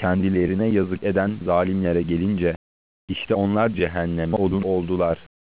kendilerine yazık eden zalimlere gelince, işte onlar cehenneme odun oldular.